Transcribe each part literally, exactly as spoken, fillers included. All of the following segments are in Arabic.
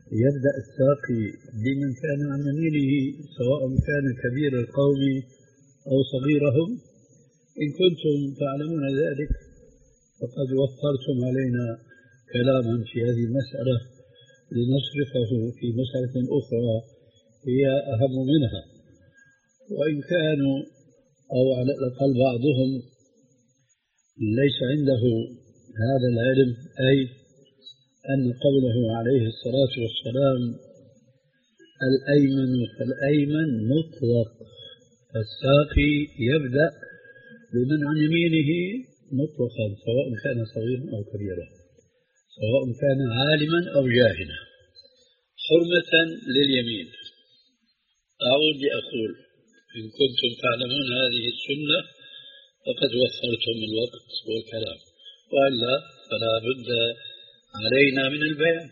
يبدأ الساقي بمن كان عن يمينه سواء كان كبير القوم أو صغيرهم. إن كنتم تعلمون ذلك فقد وفرتم علينا كلاما في هذه المسألة لنصرفه في مسألة أخرى هي أهم منها. وإن كانوا أو على الأقل بعضهم ليس عنده هذا العلم، أي أن قوله عليه الصلاة والسلام الأيمن فالأيمن مطلق، الساقي يبدأ بمن عن يمينه مطلقا سواء كان صغيرا أو كبيرا، سواء كان عالما أو جاهلا، حرمة لليمين. أعود لأقول إن كنتم تعلمون هذه السنة فقد وفرتم الوقت والكلام، وإلا فلا بد علينا من البيان.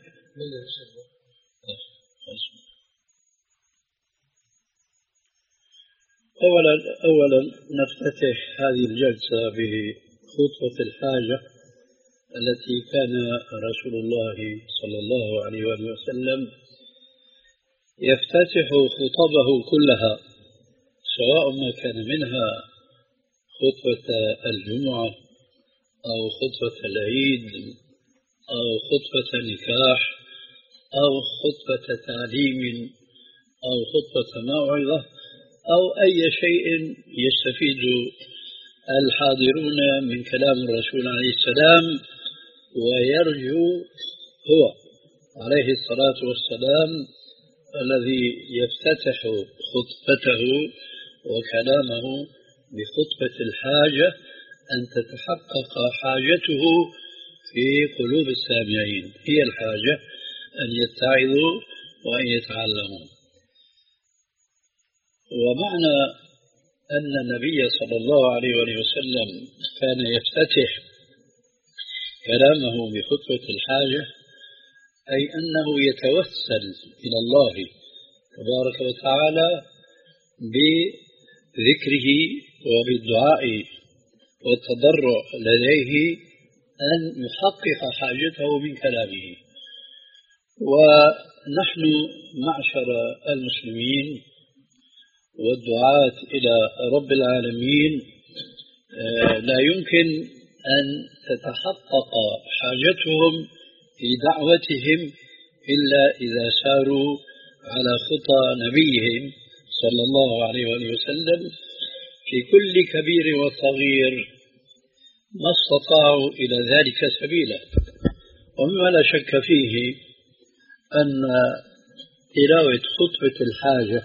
أولا أولا نفتتح هذه الجلسة بخطوة الحاجة التي كان رسول الله صلى الله عليه وآله وسلم يفتتح خطبه كلها، سواء ما كان منها خطبة الجمعة أو خطبة العيد أو خطبة نكاح أو خطبة تعليم أو خطبة موعظة أو أي شيء يستفيد الحاضرون من كلام الرسول عليه السلام، ويرجو هو عليه الصلاة والسلام الذي يفتتح خطبته وكلامه بخطبة الحاجة أن تتحقق حاجته في قلوب السامعين. هي الحاجة أن يتعظوا وأن يتعلموا. ومعنى أن النبي صلى الله عليه وسلم كان يفتتح كلامه بخطبة الحاجة أي أنه يتوسل إلى الله تبارك وتعالى بذكره وبالدعاء والتضرع لديه أن يحقق حاجته من كلامه. ونحن معشر المسلمين والدعاة إلى رب العالمين لا يمكن أن تتحقق حاجتهم في دعوتهم إلا إذا ساروا على خطى نبيهم صلى الله عليه وسلم في كل كبير وصغير ما استطاعوا إلى ذلك سبيلا. ومما لا شك فيه أن تلاوة خطبة الحاجة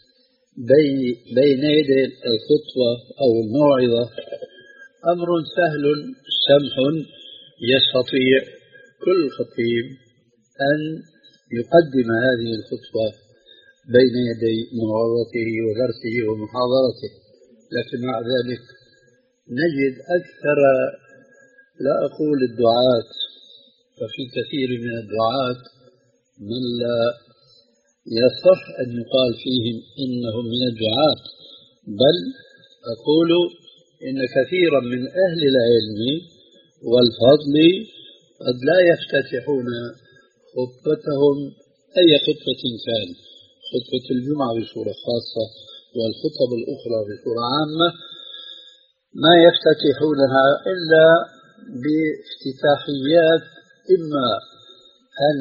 بين يدي الخطبة أو الموعظة أمر سهل سمح، يستطيع كل خطيب أن يقدم هذه الخطبة بين يدي موعظته ودرسه ومحاضرته. لكن مع ذلك نجد أكثر، لا أقول الدعاة، ففي كثير من الدعاة من لا يصح أن يقال فيهم إنهم من الدعاة، بل أقول إن كثيرا من أهل العلم والفضل قد لا يفتتحون خطبتهم أي خطبة كان، خطبة الجمعة بصورة خاصة والخطب الأخرى بصورة عامة، ما يفتتحونها إلا بافتتاحيات إما أن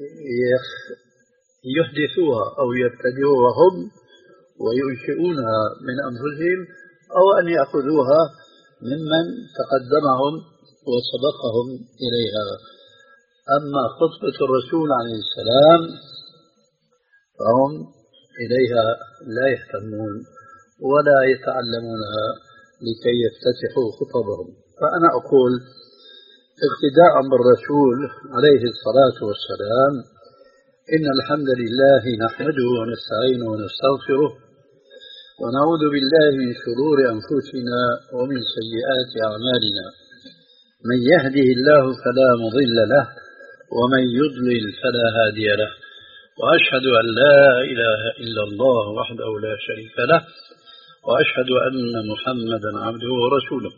يحدثوها أو يبتدئوها هم وينشئونها من أنفسهم، أو أن يأخذوها ممن تقدمهم وسبقهم إليها. أما خطبة الرسول عليه السلام فهم إليها لا يهتمون ولا يتعلمونها لكي يفتتحوا خطبهم. فأنا أقول اقتداء بالرسول عليه الصلاة والسلام إن الحمد لله نحمده ونستعينه ونستغفره ونعوذ بالله من شرور أنفسنا ومن سيئات أعمالنا، من يهده الله فلا مضل له ومن يضلل فلا هادي له، وأشهد أن لا إله إلا الله وحده لا شريك له، وأشهد أن محمدا عبده ورسوله.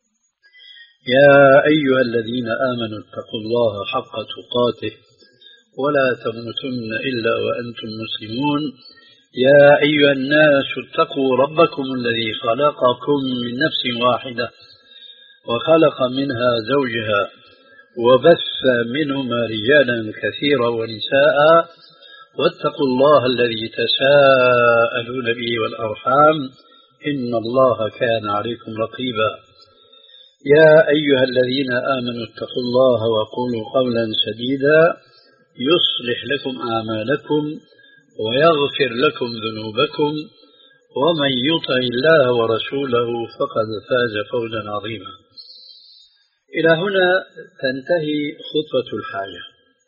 يا أيها الذين آمنوا اتقوا الله حق تقاته ولا تموتن إلا وأنتم مسلمون. يا أيها الناس اتقوا ربكم الذي خلقكم من نفس واحدة وخلق منها زوجها وبث منهما رجالا كثيرا ونساء واتقوا الله الذي تساءلون به والأرحام إن الله كان عليكم رقيبا. يا أيها الذين آمنوا اتقوا الله وقولوا قولا سديدا يصلح لكم أعمالكم ويغفر لكم ذنوبكم ومن يطع الله ورسوله فقد فاز فوزا عظيما. إلى هنا تنتهي خطبة الحاجة.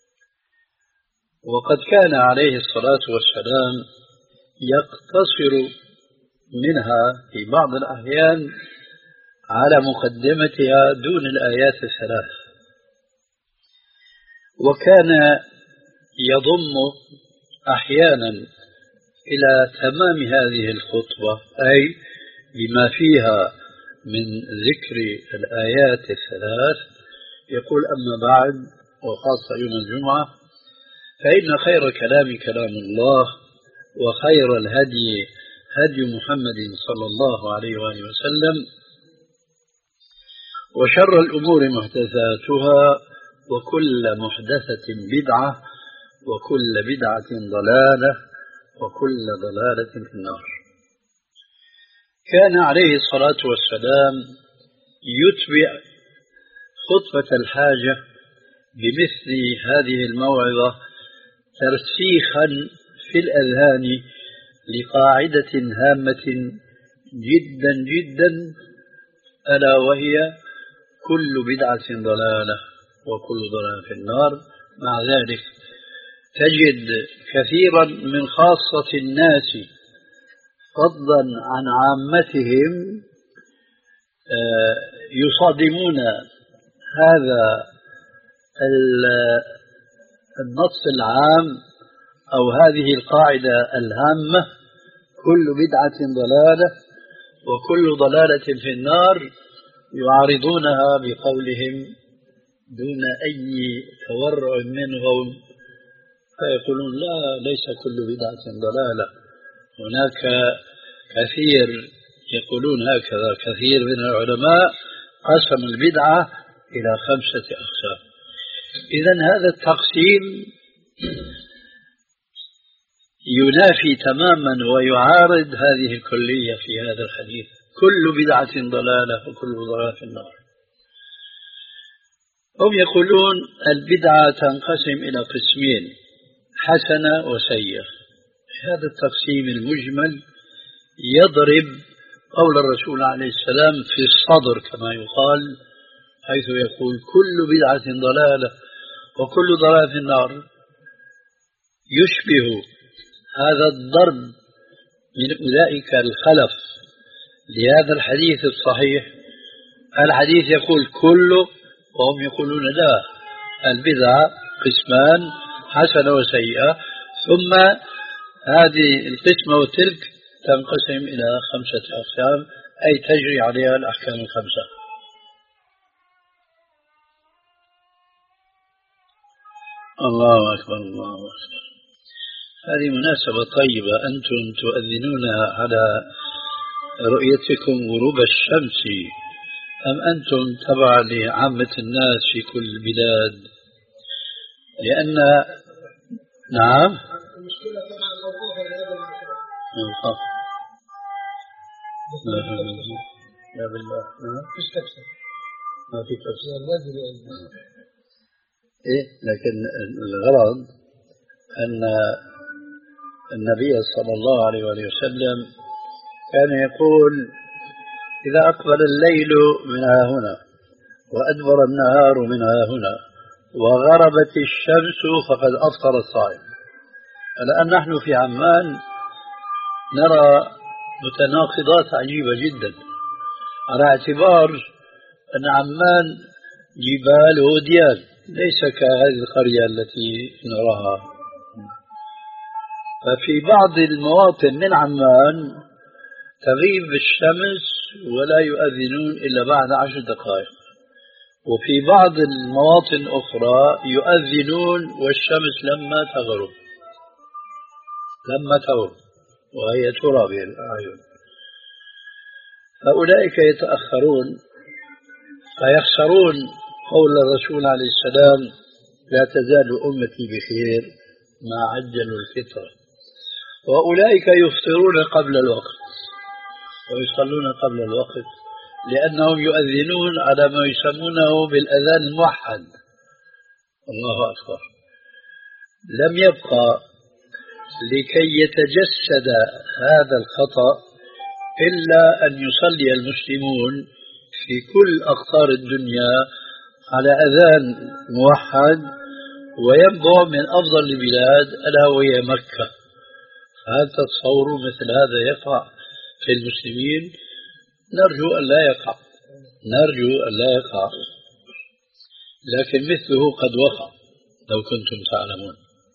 وقد كان عليه الصلاة والسلام يقتصر منها في بعض الأحيان على مقدمتها دون الآيات الثلاث، وكان يضم أحيانا إلى تمام هذه الخطبة أي بما فيها من ذكر الآيات الثلاث يقول: أما بعد، وخاصة يوم الجمعة، فإن خير كلام كلام الله، وخير الهدي هدي محمد صلى الله عليه وآله وسلم، وشر الأمور محدثاتها، وكل محدثة بدعة، وكل بدعة ضلالة، وكل ضلالة في النار. كان عليه الصلاة والسلام يتبع خطبة الحاجة بمثل هذه الموعظة ترسيخا في الأذهان لقاعدة هامة جدا جدا، ألا وهي: كل بدعة ضلالة وكل ضلالة في النار. مع ذلك تجد كثيرا من خاصة الناس فضلا عن عامتهم يصادمون هذا النص العام أو هذه القاعدة الهامة: كل بدعة ضلالة وكل ضلالة في النار، يعارضونها بقولهم دون أي تورع منهم، فيقولون: لا، ليس كل بدعة ضلالة. هناك كثير يقولون هكذا، كثير من العلماء قسم البدعة إلى خمسة أقسام. إذن هذا التقسيم ينافي تماما ويعارض هذه الكلية في هذا الحديث: كل بدعة ضلالة وكل ضلالة في النار. هم يقولون البدعة تنقسم إلى قسمين: حسنة وسيئة. هذا التقسيم المجمل يضرب قول الرسول عليه السلام في الصدر كما يقال، حيث يقول: كل بدعة ضلالة وكل ضلالة في النار. يشبه هذا الضرب من أولئك الخلف لهذا الحديث الصحيح. الحديث يقول كله، وهم يقولون لا، البدعة قسمان: حسنة وسيئة، ثم هذه القسمة وتلك تنقسم إلى خمسة أقسام، أي تجري عليها الأحكام الخمسة. الله أكبر، الله أكبر. هذه مناسبة طيبة، أنتم تؤذنون على رؤيتكم غروب الشمس، أم أنتم تبع لعامة الناس في كل البلاد؟ لأن نعم المشكلة طبعا موقوفة لهذا المشروع. لا بالله، ما فيش تفسير. ما في تفسير. لازم إيه، لكن الغرض أن النبي صلى الله عليه وسلم كان يقول: إذا أقبل الليل من ها هنا وأدبر النهار من ها هنا وغربت الشمس فقد أفطر الصائم. الآن نحن في عمان نرى متناقضات عجيبة جدا، على اعتبار أن عمان جبال وديان، ليس كهذه القرية التي نراها. ففي بعض المواطن من عمان تغيب الشمس ولا يؤذنون إلا بعد عشر دقائق، وفي بعض المواطن أخرى يؤذنون والشمس لما تغرب لما تغرب وهي ترى بالأعين. فأولئك يتأخرون فيخسرون قول الرسول عليه السلام: لا تزال أمتي بخير ما عجلوا الفطرة. وأولئك يفطرون قبل الوقت ويصلون قبل الوقت لأنهم يؤذنون على ما يسمونه بالأذان الموحد. الله أكبر. لم يبقى لكي يتجسد هذا الخطأ إلا أن يصلي المسلمون في كل أقطار الدنيا على أذان موحد وينبع من أفضل البلاد ألا وهي مكة. هل تتصوروا مثل هذا يقع في المسلمين؟ نرجو أن لا يقع نرجو أن لا يقع لكن مثله قد وقع لو كنتم تعلمون.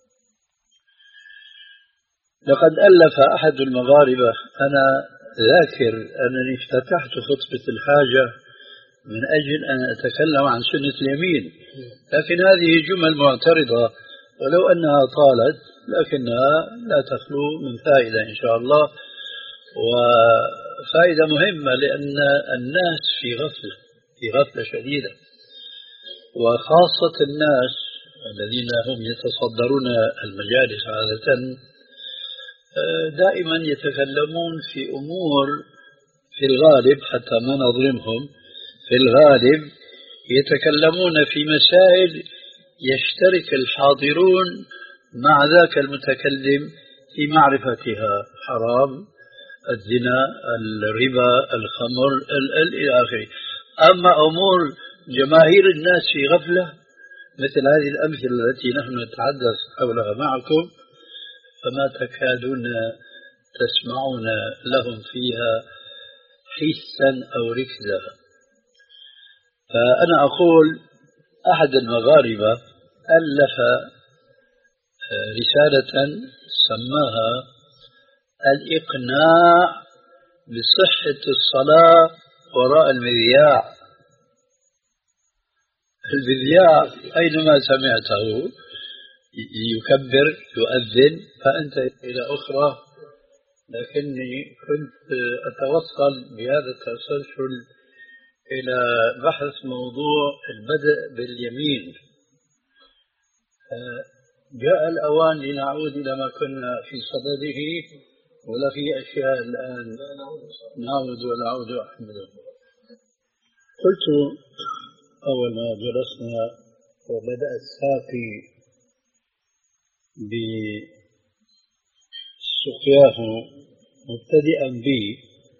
لقد ألف أحد المغاربة، أنا ذاكر أنني افتتحت خطبة الحاجة من أجل أن أتكلم عن سنة اليمين، لكن هذه جمل معترضة ولو أنها طالت لكنها لا تخلو من فائدة إن شاء الله، وفائدة مهمة لأن الناس في غفلة في غفلة شديدة، وخاصة الناس الذين هم يتصدرون المجالس عادة دائما يتكلمون في أمور في الغالب، حتى ما نظلمهم، في الغالب يتكلمون في مسائل يشترك الحاضرون مع ذاك المتكلم في معرفتها: حرام، الزنا، الربا، الخمر، إلى آخره. أما أمور جماهير الناس في غفلة مثل هذه الأمثلة التي نحن نتحدث حولها معكم فما تكادون تسمعون لهم فيها حسا أو ركزا. فأنا أقول أحد المغاربة ألف رسالة سماها الإقناع بصحة الصلاة وراء المذياع. المذياع أينما سمعته يكبر يؤذن فأنت إلى أخرى، لكني كنت أتوصل بهذا التسلسل إلى بحث موضوع البدء باليمين. جاء الأوان لنعود إلى ما كنا في صدده ولا في أشياء الآن نعود ونعود أحمد. قلت أول ما جلسنا وبدأ الساقي بسقياه مبتدئا بي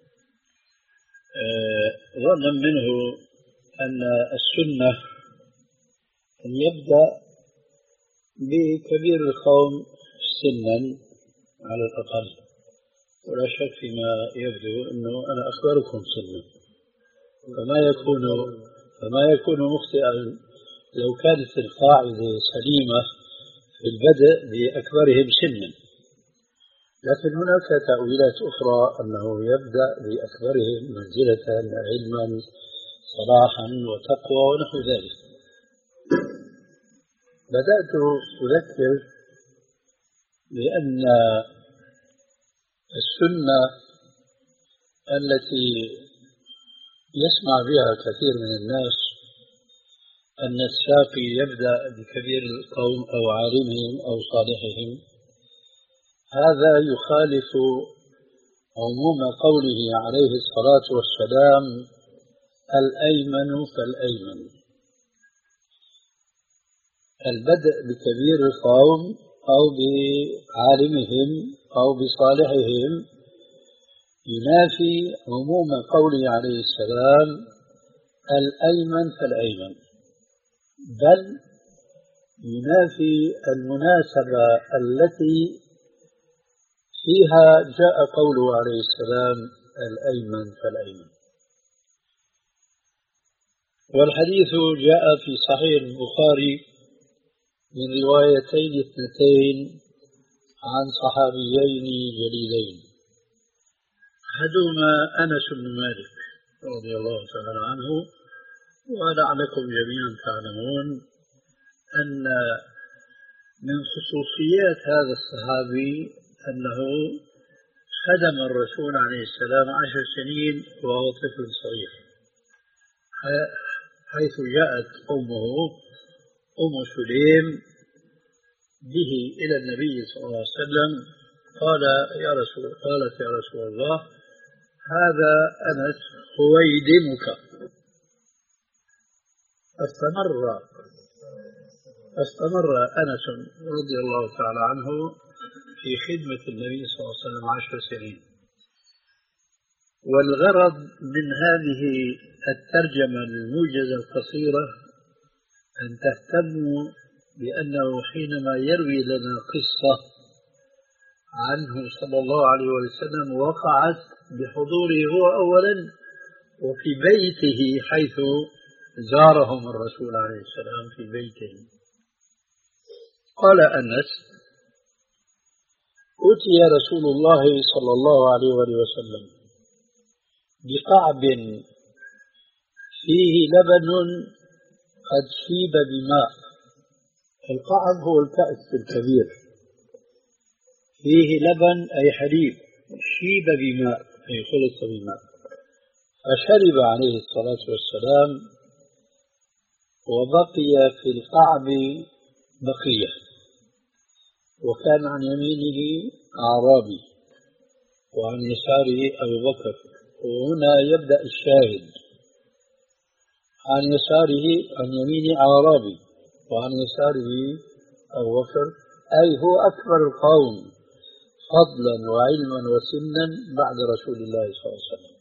ظنا منه أن السنة أن يبدأ بكبير القوم سنا على الأقل، ولا شك فيما يبدو أنه أنا أكبركم سنا، فما يكون فما يكون مخطئا لو كانت القاعدة سليمة في البدء بأكبرهم سنا. لكن هناك تأويلات أخرى أنه يبدأ بأكبرهم منزلة علما صلاحا وتقوى ونحو ذلك. بدأت أذكر بأن السنة التي يسمع بها كثير من الناس أن الساقي يبدأ بكبير القوم أو عالمهم أو صالحهم، هذا يخالف عموم قوله عليه الصلاة والسلام: الأيمن فالأيمن. البدء بكبير القوم أو بعالمهم أو بصالحهم ينافي عموم قوله عليه السلام: الأيمن فالأيمن، بل ينافي المناسبة التي فيها جاء قوله عليه السلام: الأيمن فالأيمن. والحديث جاء في صحيح البخاري من روايتين اثنتين عن صحابيين جليلين، أحدهما أنس بن مالك رضي الله تعالى عنه، ولعلكم جميعا تعلمون أن من خصوصيات هذا الصحابي أنه خدم الرسول عليه السلام عشر سنين وهو طفل صغير، حيث جاءت أمه أم سليم به إلى النبي صلى الله عليه وسلم، قال يا رسول قالت يا رسول الله هذا أنس خويدمك. استمر استمر أنس رضي الله تعالى عنه في خدمة النبي صلى الله عليه وسلم عشر سنين. والغرض من هذه الترجمة الموجزة القصيرة أن تهتموا بأنه حينما يروي لنا قصة عنه صلى الله عليه وسلم وقعت بحضوره هو أولا وفي بيته، حيث زارهم الرسول عليه السلام في بيته. قال أنس أتي رسول الله صلى الله عليه وسلم بقعب فيه لبن قد شيب بماء. القعب هو الكأس الكبير، فيه لبن أي حليب، شيب بماء أي خلط بماء. فشرب عليه الصلاة والسلام وبقي في القعب بقية، وكان عن يمينه أعرابي وعن يساره أبو بكر. وهنا يبدأ الشاهد، عن يساره عن يمينه أعرابي وعن يساره أبو بكر، أي هو أكبر القوم فضلا وعلما وسنا بعد رسول الله صلى الله عليه وسلم.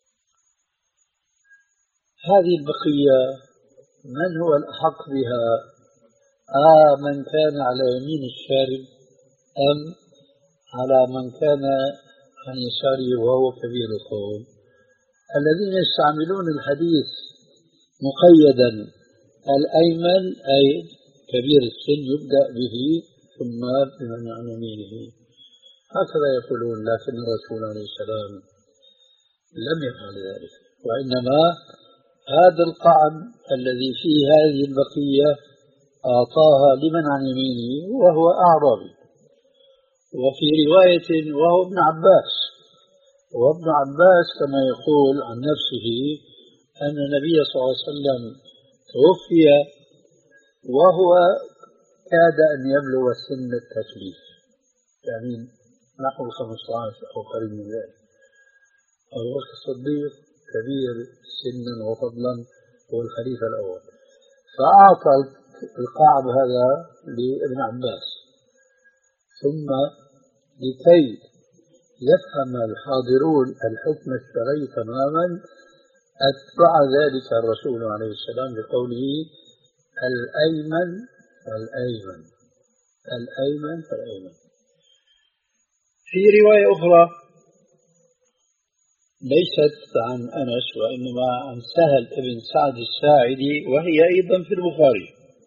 هذه البقية من هو الأحق بها؟ آه من كان على يمين الشارب أم على من كان عن يساره وهو كبير القوم؟ الذين يستعملون الحديث مقيدا الأيمن أي كبير السن يبدأ به ثم بمن عن يمينه، هكذا يقولون. لكن الرسول عليه السلام لم يفعل ذلك، وإنما هذا القعب الذي فيه هذه البقية أعطاها لمن عن يمينه وهو أعرابي. وفي رواية وهو ابن عباس، وابن عباس كما يقول عن نفسه أن النبي صلى الله عليه وسلم توفي وهو كاد أن يبلغ سن التكليف، يعني نحو خمسة عشر أو قريب من ذلك. أبو بكر الصديق كبير سنا وفضلا هو الخليفة الأول، فأعطى القعب هذا لابن عباس. ثم لكي يفهم الحاضرون الحكم الشرعي تماما أتبع ذلك الرسول عليه السلام بقوله الأيمن فالأيمن الأيمن فالأيمن. في رواية أخرى ليست عن أنس وإنما عن سهل بن سعد الساعدي، وهي أيضا في البخاري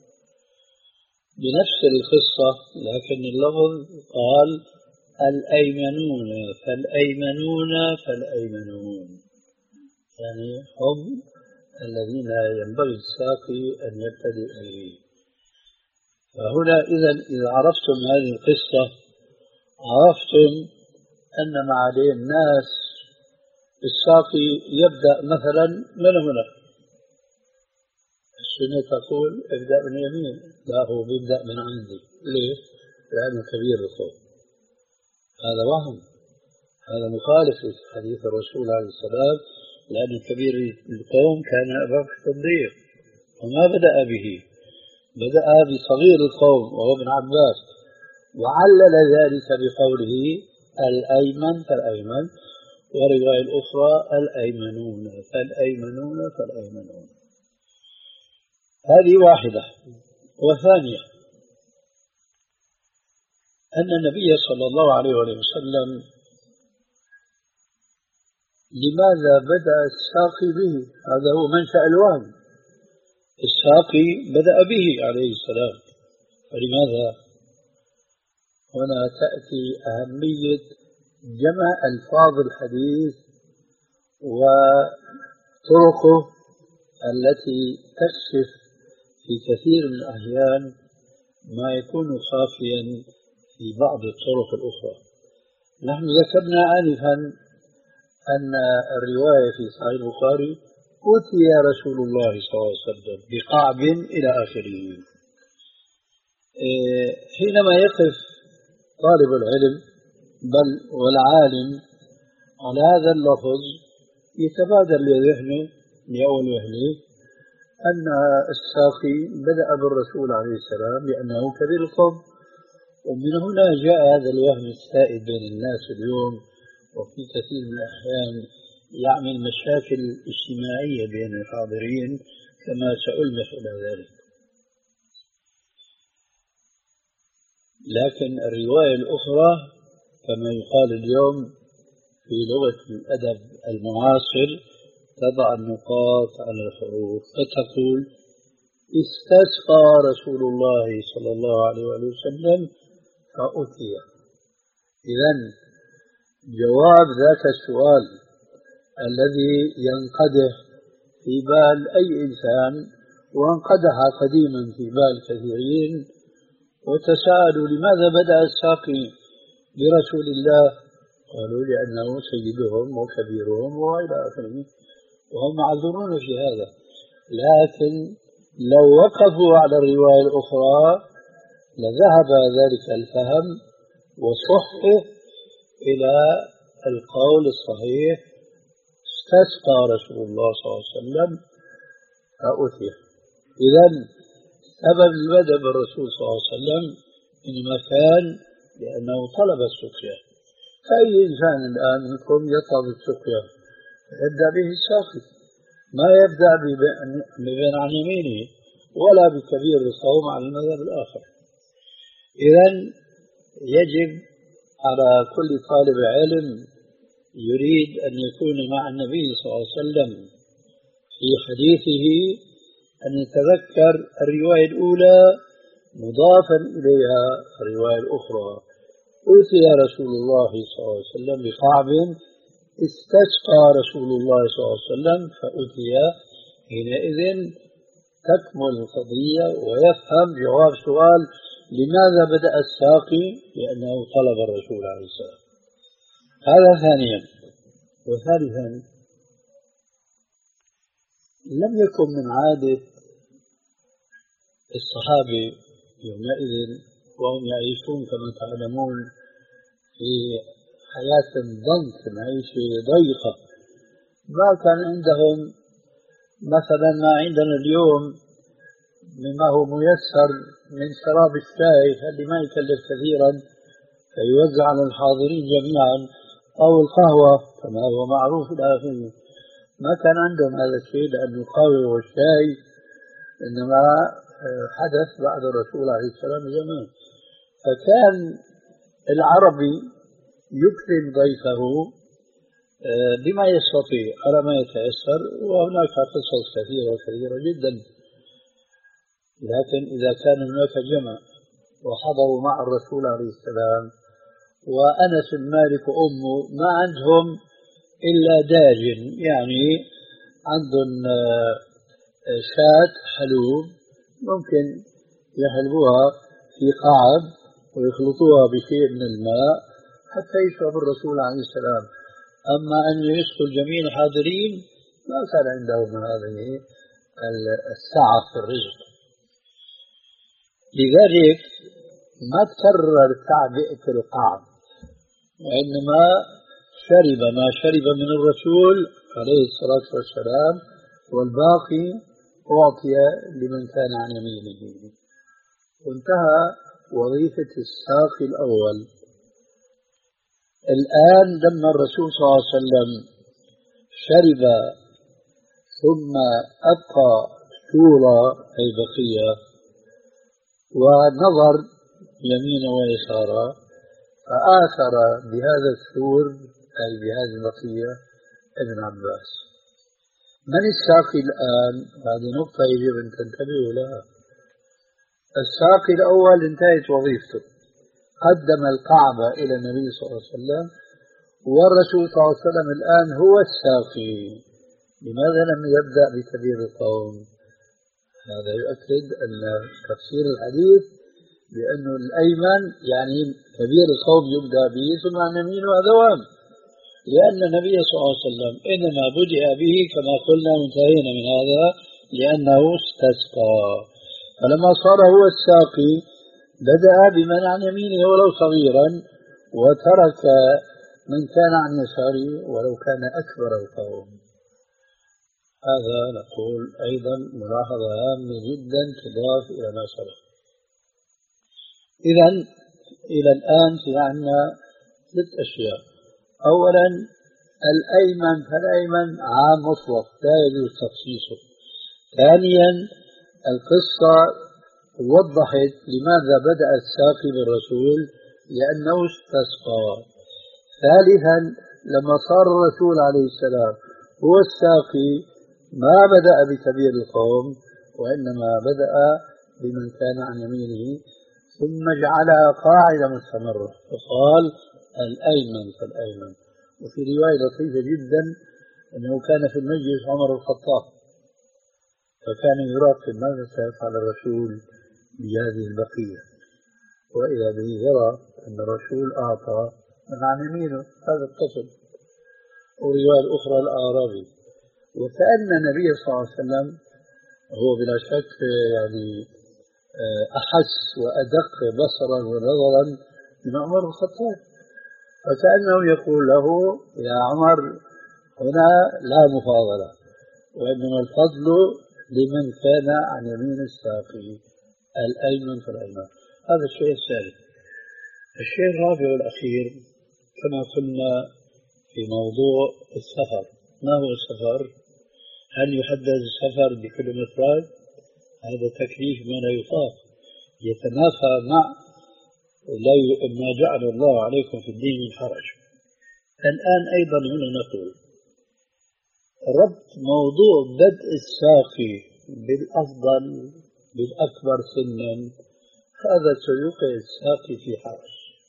بنفس القصة، لكن اللفظ قال الأيمنون فالأيمنون فالأيمنون، يعني هم الذين ينبغي الساقي أن يبتدئ به. فهنا إذا إذا عرفتم هذه القصة عرفتم أن مع الناس الساقي يبدأ مثلا من هنا، السنة تقول ابدأ من اليمين، لا هو بيبدأ من عندي. ليش؟ لأنه كبير القوم. هذا وهم، هذا مخالف لحديث الرسول عليه السلام، لأن كبير القوم كان أبا بكر الصديق، وما بدأ به، بدأ بصغير القوم وهو ابن عباس، وعلل ذلك بقوله الأيمن فالأيمن، ورواية الأخرى الأيمنون فالأيمنون فالأيمنون. هذه واحدة. وثانية أن النبي صلى الله عليه وسلم لماذا بدأ الساقي به؟ هذا هو منشأ الوهم، الساقي بدأ به عليه السلام، فلماذا؟ هنا تأتي أهمية جمع ألفاظ الحديث وطرقه التي تكشف في كثير من الأحيان ما يكون خافيا في بعض الطرق الأخرى. نحن ذكرنا آنفا أن الرواية في صحيح البخاري أوتي رسول الله صلى الله عليه وسلم بقعب إلى آخره. حينما يقف طالب العلم بل والعالم على هذا اللفظ يتبادر لذهنه لأول وهله أن الساقي بدأ بالرسول عليه السلام لأنه كبير القوم، ومن هنا جاء هذا الوهم السائد بين الناس اليوم، وفي كثير من الأحيان يعمل مشاكل اجتماعية بين الحاضرين كما سألمح إلى ذلك. لكن الرواية الأخرى كما يقال اليوم في لغة الأدب المعاصر تضع النقاط على الحروف فتقول: استسقى رسول الله صلى الله عليه وسلم فأتي. إذن جواب ذاك السؤال الذي ينقدح في بال أي إنسان وانقدح قديما في بال كثيرين وتساءلوا لماذا بدأ الساقي برسول الله؟ قالوا لأنه سيدهم وكبيرهم وإلى آخره، وهم معذورون في هذا. لكن لو وقفوا على الرواية الأخرى لذهب ذلك الفهم وصحه إلى القول الصحيح: استسقى رسول الله صلى الله عليه وسلم فأتي. إذن سبب البدء بالرسول صلى الله عليه وسلم إنما كان لأنه طلب السقيا. فأي إنسان الآن منكم يطلب السقيا يبدأ به الساقي، ما يبدأ بمن عن يمينه ولا بكبير القوم على المذهب الآخر. إذن يجب على كل طالب علم يريد أن يكون مع النبي صلى الله عليه وسلم في حديثه أن يتذكر الرواية الأولى مضافا إليها الرواية الأخرى: أوتي رسول الله صلى الله عليه وسلم بقعب، استسقى رسول الله صلى الله عليه وسلم فأتي. حينئذ تكمل القضية ويفهم جواب سؤال: لماذا بدأ الساقي؟ لأنه طلب الرسول عليه السلام. هذا ثانيا. وثالثا، لم يكن من عادة الصحابة يومئذ وهم يعيشون كما تعلمون في حياة ضنك، معيشة ضيقة، ما كان عندهم مثلا ما عندنا اليوم مما هو ميسر من شراب الشاي اللي ما يكلف كثيرا فيوزع على الحاضرين جميعا، أو القهوة كما هو معروف إلى آخره. ما كان عندهم هذا الشيء، لأن القهوة والشاي إنما حدث بعد الرسول عليه السلام زمان. فكان العربي يكرم ضيفه بما يستطيع على ما يتيسر، وهناك قصص كثيرة وكثيرة جدا. لكن إذا كان هناك جمع وحضروا مع الرسول عليه السلام وأنس المالك وأمه ما عندهم إلا داجن، يعني عندهم شاة حلوب ممكن يحلبوها في قعب ويخلطوها بشيء من الماء حتى يشرب الرسول عليه السلام. أما أن يسقوا جميع الحاضرين ما كان عندهم هذه السعة في الرزق. لذلك ما تكرر تعبئة القعب، وإنما شرب ما شرب من الرسول عليه الصلاة والسلام، والباقي أعطي لمن كان عن يمينه. وانتهى وظيفة الساقي الأول. الآن لما الرسول صلى الله عليه وسلم شرب ثم أبقى سورة أي بقية ونظر يمينا ويسارا فآثر بهذا السور أي بهذه البقية ابن عباس. من الساقي الآن؟ هذه نقطة يجب أن تنتبهوا لها. الساقي الأول انتهت وظيفته، قدم القعبة إلى النبي صلى الله عليه وسلم، والرسول صلى الله عليه وسلم الآن هو الساقي لماذا لم يبدأ بكبير القوم؟ هذا يؤكد أن تفسير الحديث بأنه الأيمن يعني كبير القوم يبدأ به ثم عن يمينه دوام، لأن النبي صلى الله عليه وسلم إنما بدأ به كما قلنا وانتهينا من هذا لأنه استسقى، فلما صار هو الساقي بدأ بمن عن يمينه ولو صغيرا وترك من كان عن يساره ولو كان أكبر القوم. هذا نقول أيضا ملاحظة هامة جدا تضاف إلى ما سبق. إذا إلى الآن في عندنا ثلاث أشياء. أولا الأيمن فالأيمن عام مطلق لا يجوز تخصيصه. ثانيا القصة وضحت لماذا بدأ الساقي بالرسول لأنه استسقى. ثالثا لما صار الرسول عليه السلام هو الساقي ما بدأ بكبير القوم وإنما بدأ بمن كان عن يمينه ثم جعلها قاعدة مستمرة فقال الأيمن فالأيمن. وفي رواية لطيفة جدا أنه كان في المجلس عمر الخطاب فكان يراقب ماذا سيفعل الرسول بهذه البقية، وإذا به يرى أن الرسول أعطى من عن يمينه هذا الطفل. ورواية أخرى الأعرابي، وكأن النبي صلى الله عليه وسلم هو بلا شك يعني أحس وأدق بصرا ونظرا من عمر الخطاب، فكأنه يقول له يا عمر هنا لا مفاضلة وإنما الفضل لمن كان عن يمين الساقي الأيمن فالأيمن. هذا الشيء الثالث. الشيء الرابع والأخير كما قلنا في موضوع السفر. ما هو السفر؟ هل يحدد السفر بكيلومترات؟ هذا تكليف ما لا يطاق، يتنافى مع ما جعل الله عليكم في الدين من حرج. الآن أيضا هنا نقول ربط موضوع بدء الساقي بالأفضل بالأكبر سنا هذا سيوقع الساقي في حرج،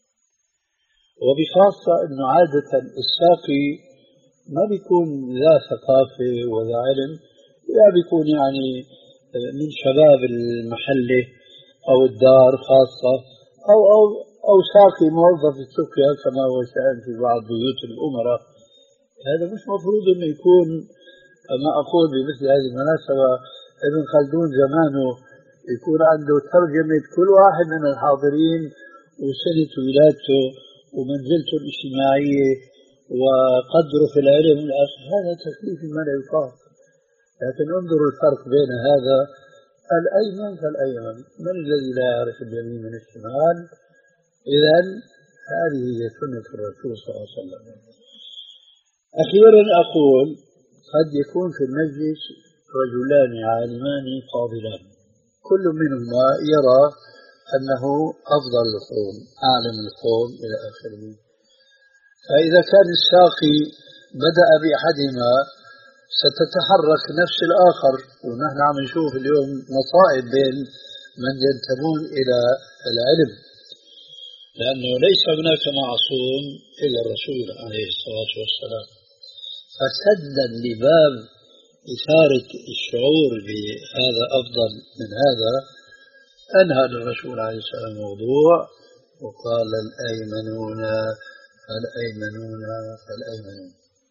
وبخاصة أنه عادة الساقي ما بيكون ذا ثقافة وذا علم، لا بيكون يعني من شباب المحلة أو الدار خاصة أو أو أو ساقي موظف السقيا كما هو شأن في بعض بيوت الأمراء. هذا مش مفروض أنه يكون. كما أقول بمثل هذه المناسبة ابن خلدون زمانه يكون عنده ترجمة كل واحد من الحاضرين وسنة ولادته ومنزلته الاجتماعية وقدره في العلم والآخر. هذا تكليف ما لا يطاق. لكن انظروا الفرق بين هذا الأيمن فالأيمن، من الذي لا يعرف اليمين من الشمال؟ إذن هذه هي سنة الرسول صلى الله عليه وسلم. أخيرا أقول قد يكون في المجلس رجلان عالمان فاضلان كل منهما يرى أنه أفضل القوم أعلم القوم إلى آخره، فإذا كان الساقي بدأ بأحدهما ستتحرك نفس الآخر. ونحن عم نشوف اليوم مصائب بين من ينتمون إلى العلم، لأنه ليس هناك معصوم إلا الرسول عليه الصلاة والسلام. فسدا لباب إثارة الشعور بهذا أفضل من هذا أنهى الرسول عليه السلام الموضوع وقال الأيمنون فالأيمنون فالأيمنون.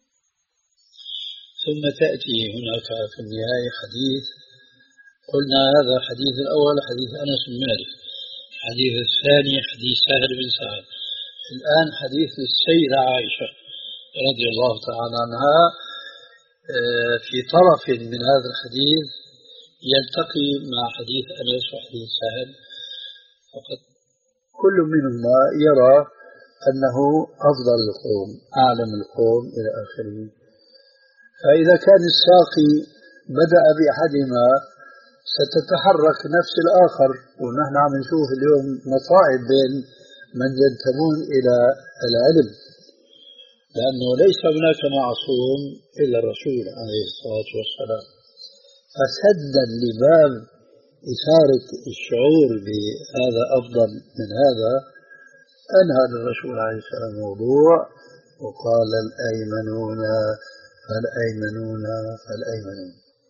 ثم تأتي هناك في النهاية حديث قلنا هذا الحديث الأول حديث أنس بن مالك، الحديث الثاني حديث سهل بن سعد، الآن حديث السيدة عائشة رضي الله تعالى عنها. في طرف من هذا الحديث يلتقي مع حديث أنس وحديث سهل، فقد كل منهما يرى أنه أفضل القوم أعلم القوم إلى آخره. فإذا كان الساقي بدأ بأحدهما ستتحرك نفس الآخر. ونحن عم نشوف اليوم مصائب بين من ينتمون إلى العلم، لأنه ليس هناك معصوم إلا الرسول عليه الصلاة والسلام. فسدا لباب إثارة الشعور بهذا أفضل من هذا أنهى الرسول عليه السلام الموضوع وقال الأيمنون فالأيمنون فالأيمنون.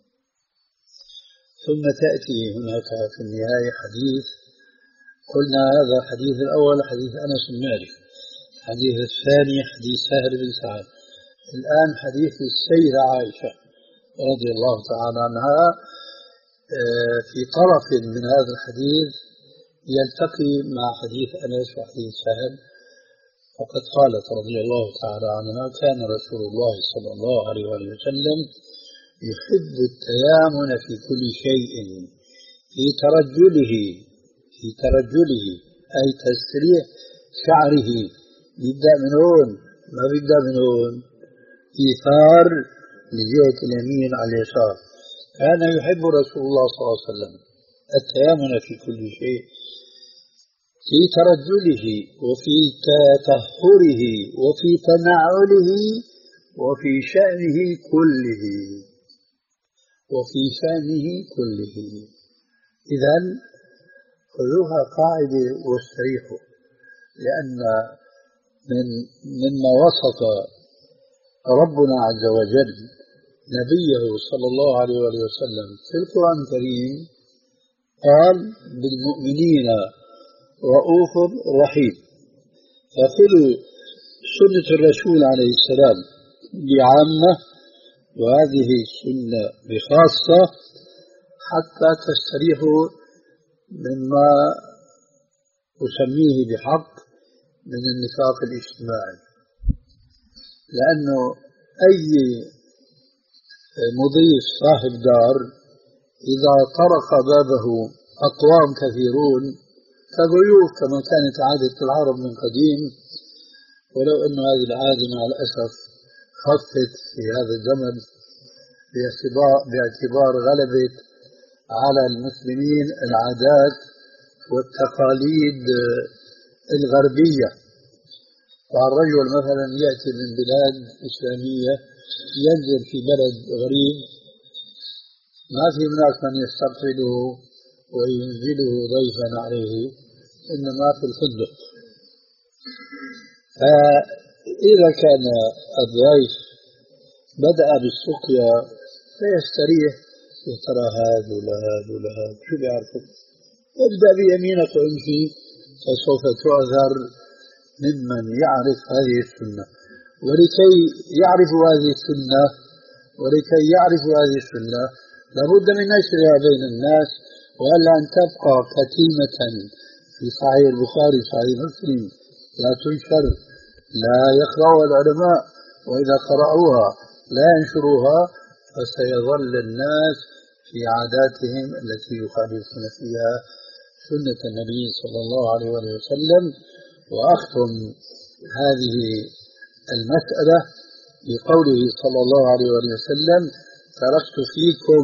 ثم تأتي هناك في النهاية حديث، قلنا هذا الحديث الأول حديث أنس بن مالك، الحديث الثاني حديث سهل بن سعد، الآن حديث السيدة عائشة رضي الله تعالى عنها. في طرف من هذا الحديث يلتقي مع حديث أنس وحديث سهل، فقد قالت رضي الله تعالى عنها: كان رسول الله صلى الله عليه وسلم يحب التيامن في كل شيء، في ترجله في ترجله أي تسريح شعره، يبدأ من هون ما بيبدأ من هون، إيثار لجهة اليمين على اليسار. كان يحب رسول الله صلى الله عليه وسلم التيامن في كل شيء، في ترجله وفي تطهره وفي تنعله وفي شأنه كله وفي شأنه كله. إذن خذوها قاعدة واستريحوا، لأن من مما وصف ربنا عز وجل نبيه صلى الله عليه وسلم في القرآن الكريم قال: بالمؤمنين رؤوف رحيم. فخذوا سنة الرسول عليه السلام بعامة وهذه السنة بخاصة حتى تستريحوا مما أسميه بحق من النفاق الاجتماعي. لأنه أي مضيف صاحب دار إذا طرق بابه أقوام كثيرون كضيوف كما كانت عادة العرب من قديم، ولو أن هذه العادة مع الأسف خفت في هذا الزمن باعتبار غلبة على المسلمين العادات والتقاليد الغربية. فالرجل مثلا يأتي من بلاد إسلامية ينزل في بلد غريب، ما في هناك من يستقبله وينزله ضيفا عليه، إنما في الفندق. فإذا كان الضيف بدأ بالسقيا فيستريح، يا ترى هذا ولا هذا ولا هذا شو بيعرفه، ابدأ بيمينك وامشي، فسوف تعذر ممن يعرف هذه السنة. ولكي يعرفوا هذه السنة ولكي يعرفوا هذه السنة لابد من نشرها بين الناس، وألا أن تبقى كتيمة في صحيح البخاري صحيح مسلم لا تنشر، لا يقرأها العلماء، وإذا قرأوها لا ينشروها، فسيظل الناس في عاداتهم التي يخالفون فيها سنة النبي صلى الله عليه وسلم. وأختم هذه المسألة بقوله صلى الله عليه وسلم: تركت فيكم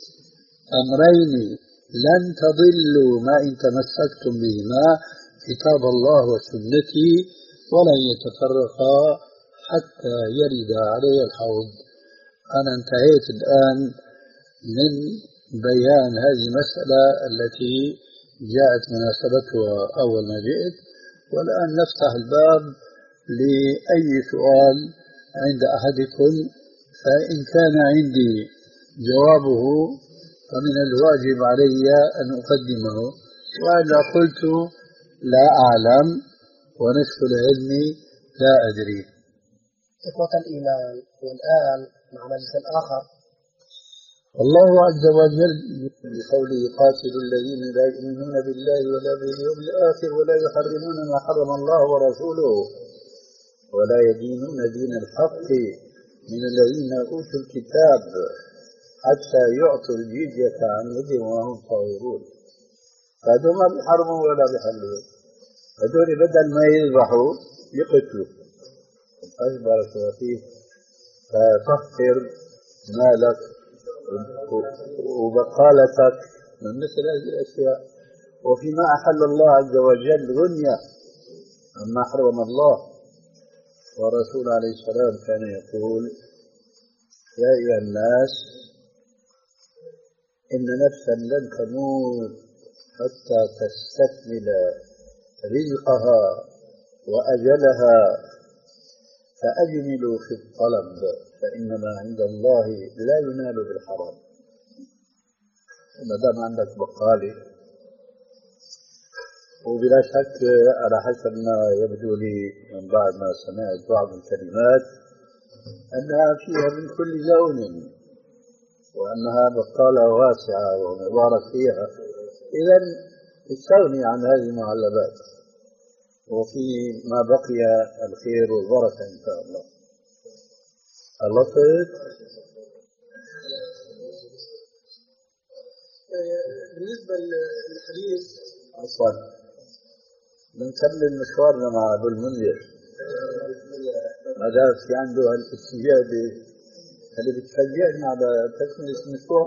أمرين لن تضلوا ما إن تمسكتم بهما، كتاب الله وسنتي، ولن يتفرقا حتى يرد علي الحوض. أنا انتهيت الآن من بيان هذه المسألة التي جاءت مناسبتها أول ما جئت، والآن نفتح الباب لأي سؤال عند أحدكم، فإن كان عندي جوابه فمن الواجب علي أن أقدمه، وإذا قلت لا أعلم ونصف العلم لا أدري. إخوة الإيمان، والآن مع مجلس آخر. الله عز وجل بقوله: قاتلوا الذين لا يؤمنون بالله ولا باليوم الآخر ولا يحرمون ما حرم الله ورسوله ولا يدينون دين الحق من الذين أوتوا الكتاب حتى يعطوا الجزية عن يد وهم صاغرون. فهذول ما بيحرموا ولا بيحلوا، هذول بدل ما يذبحوا يقتلوا. بارك الله فيك. فطهر مالك وبقالتك من مثل هذه الأشياء. وفيما أحل الله عز وجل غنية عما حرم الله، ورسول عليه السلام كان يقول: يا أيها الناس إن نفسا لن تموت حتى تستكمل رزقها وأجلها، فأجملوا في الطلب فإنما عند الله لا ينال بالحرام. ما دام عندك بقالة، وبلا شك على حسب ما يبدو لي من بعد ما سمعت بعض الكلمات أنها فيها من كل لون، وأنها بقالة واسعة ومبارك فيها، إذن استغني عن هذه المعلبات، وفي ما بقي الخير والبركة إن شاء الله. خلصت؟ بالنسبة للحديث عفوا بنكمل مشوارنا مع أبو المنذر. هذا في عنده الاستجابة اللي بتشجعني على تكملة المشوار،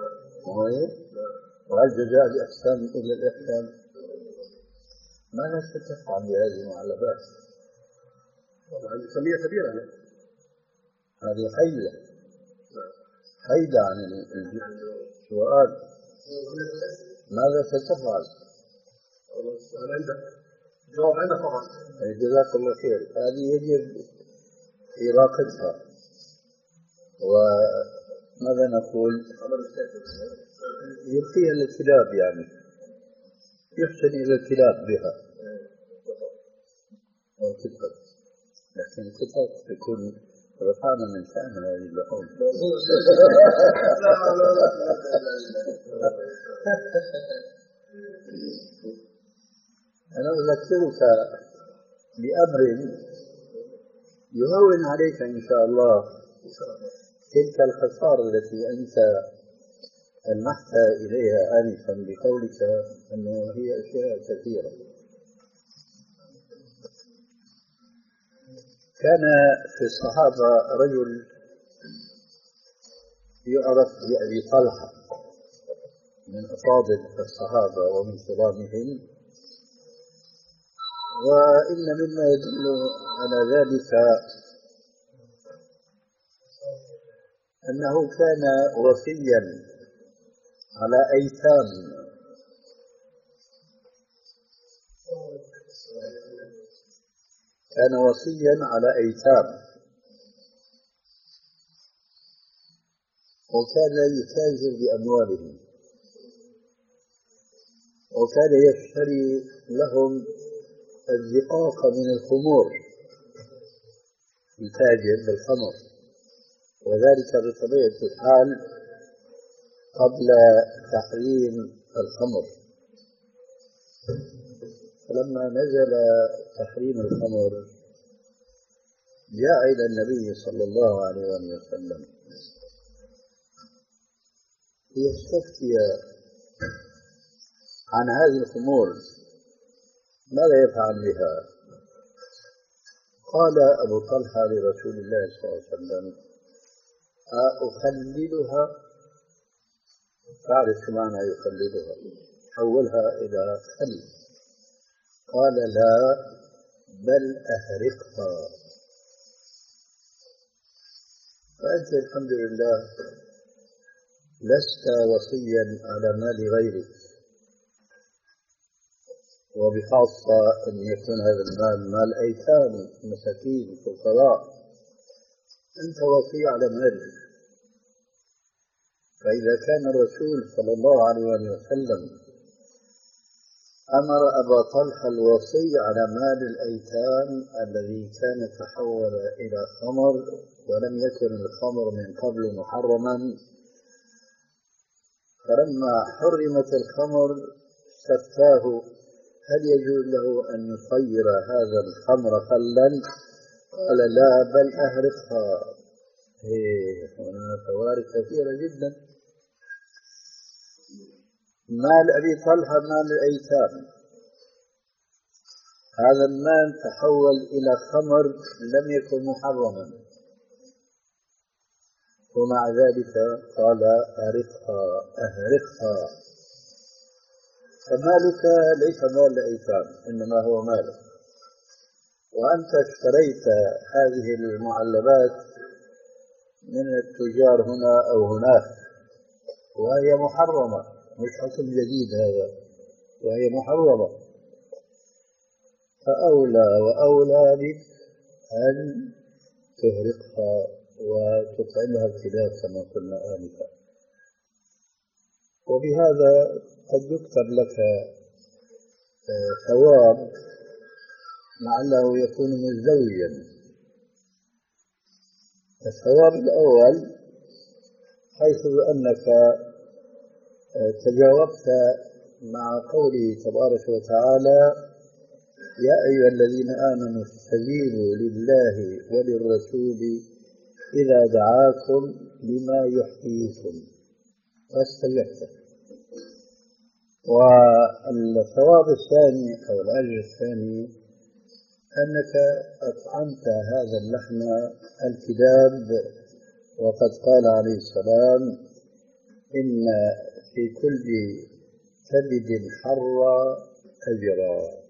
والجزاء بإحسان إلى الإحسان. ماذا ستفعل بهذه المعلبات؟ هذه كمية كبيرة. هذه حيلة حيلة عن السؤال. ماذا ستفعل؟ عندك جواب عندك طبعا. جزاك الله خير. هذه يجب إراقتها، وماذا نقول؟ يلقيها للكلاب، يعني يحسن إلى الكلاب بها وتدخل، لكن الكتاب تكون رفعنا من شأن هذه اللحوم. أنا أذكرك بأمر يهون عليك إن شاء الله تلك الخسارة التي أنت ألمحت إليها آنفا بقولك أنه هي أشياء كثيرة. كان في الصحابة رجل يعرف بأبي طلحة، من أفاضل الصحابة ومن كرامهم، وإن مما يدل على ذلك أنه كان وصيا على أيتام، كان وصيا على أيتام، وكان يتاجر بأموالهم، وكان يشتري لهم الزقاق من الخمور، يتاجر بالخمر، وذلك بطبيعة الحال قبل تحريم الخمر. فلما نزل تحريم الخمر جاء إلى النبي صلى الله عليه وسلم ليستفتي عن هذه الخمور، ماذا يفعل بها؟ قال أبو طلحة لرسول الله صلى الله عليه وسلم: أخلدها؟ تعرف معنى يخلدها؟ حولها إلى خل. قال: لا، بل أهرقها. فأنت الحمد لله لست وصيا على مال غيرك، وبخاصة أن يكون هذا المال مال أيتام مساكين فقراء، أنت وصي على مالك. فإذا كان الرسول صلى الله عليه وسلم أمر أبا طلحة الوصي على مال الأيتام الذي كان تحول إلى خمر، ولم يكن الخمر من قبل محرما، فلما حرمت الخمر استفتاه هل يجوز له أن يصير هذا الخمر خلا؟ قال: لا، بل أهرقها. إيه، هنا فوارق كثيرة جدا. مال أبي طلحة مال الأيتام، هذا المال تحول إلى خمر لم يكن محرما، ومع ذلك قال: أهرقها أهرقها. فمالك ليس مال الأيتام، إنما هو مالك، وأنت اشتريت هذه المعلبات من التجار هنا أو هناك، وهي محرمة، مش حكم جديد هذا، وهي محرمة. فأولى وأولى بك أن تهرقها وتطعمها الكلاب كما قلنا آنفا. وبهذا قد يكتب لك ثواب لعله يكون مزدوجا. الثواب الأول حيث أنك تجاوبت مع قوله تبارك وتعالى: يا أيها الذين آمنوا استجيبوا لله وللرسول إذا دعاكم لما يحييكم فاستجبت. والثواب الثاني أو الأجر الثاني أنك أطعمت هذا اللحم الكلاب، وقد قال عليه السلام: إن في كل كبد حر أجرا.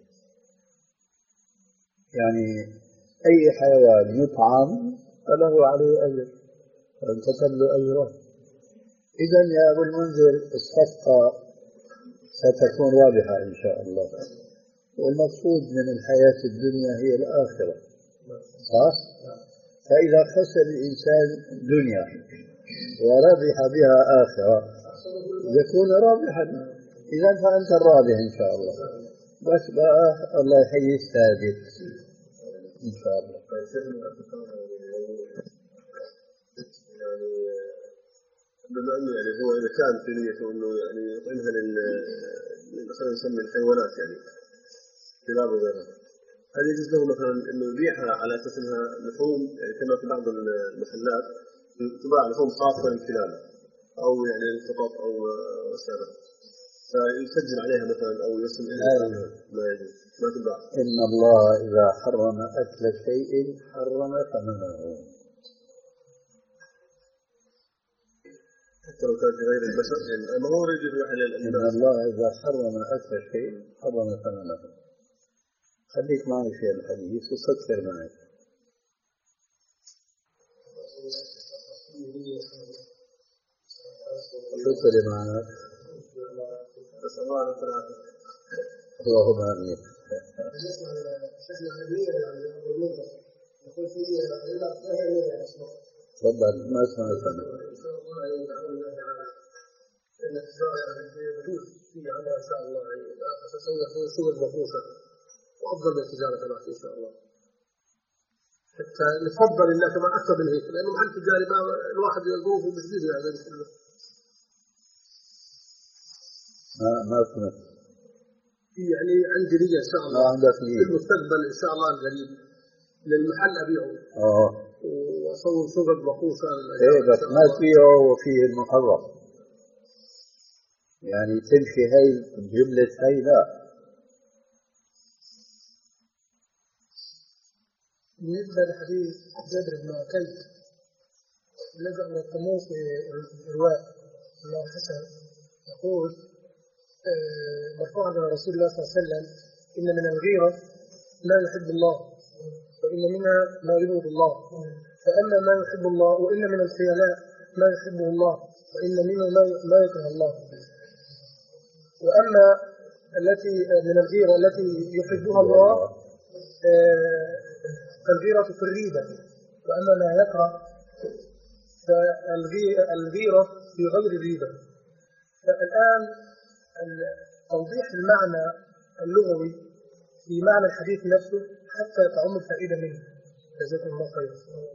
يعني أي حيوان يطعم فله عليه أجر، فأنت تبلغ أجره. إذن يا أبو المنذر الصفقة ستكون رابحة إن شاء الله، والمقصود من الحياة الدنيا هي الآخرة، صح؟ فإذا خسر الإنسان دنيا وربح بها آخرة يكون رابحا. إذا فأنت الرابح إن شاء الله. بس بقى الله يحيي الثابت إن شاء الله. يعني بما أنه يعني هو إذا كان في نيته إنه يعني يطعمها لل خلينا نسمي الحيوانات يعني كلاب وغيرها، هل يجوز له مثلا إنه يبيعها على أساس إنها لحوم، يعني كما في بعض المحلات تباع لحوم خاصة للكلاب أو يعني القطط أو وسائل، فيسجل عليها مثلا أو يرسم إليها؟ ما يجوز، ما تباع. إن الله إذا حرم أكل شيء حرم ثمنه، حتى لو كان في غير البشر، يعني ما هو يجوز واحد للناس. إن الله إذا حرم أكل شيء حرم ثمنه. خليك معي في الحديث وفكر معي. شكرا معك. بس الله أعلم. اللهم آمين. تفضل، ما اسمع الفن. إن التجارة يجوز في عمرها إن شاء الله، يعني أساسا شغل مفروشة وأفضل من التجارة معك إن شاء الله. حتى نفضل الله كما أكثر من هيك، لأنه محل تجاري ما الواحد يظروفه مش جديد هذا كله. ما ما فهمت. يعني عندي نية إن شاء الله. ما عندك نية؟ في المستقبل إن شاء الله القريب للمحل أبيعه. آه. وأصور شغل مفروشة. إيه بس ما تبيعه وفيه المحرم. يعني تمشي هاي بجملة هاي لا. بالنسبة لحديث جابر بن عكيم الذي نقموه في الرواء الله حسن يقول مرفوعا على رسول الله صلى الله عليه وسلم: إن من الغيرة ما يحب الله، وإن منها ما يبغض الله، فأما ما يحب الله وإن من الخيلاء ما يحبه الله، وإن منه ما يكره الله. وأما التي من الغيرة التي يحبها الله فالغيرة في الريبة، وأما ما يكره فالغيرة في غير الريبة. فالآن توضيح المعنى اللغوي في معنى الحديث نفسه حتى تعم الفائدة منه. جزاكم الله خير.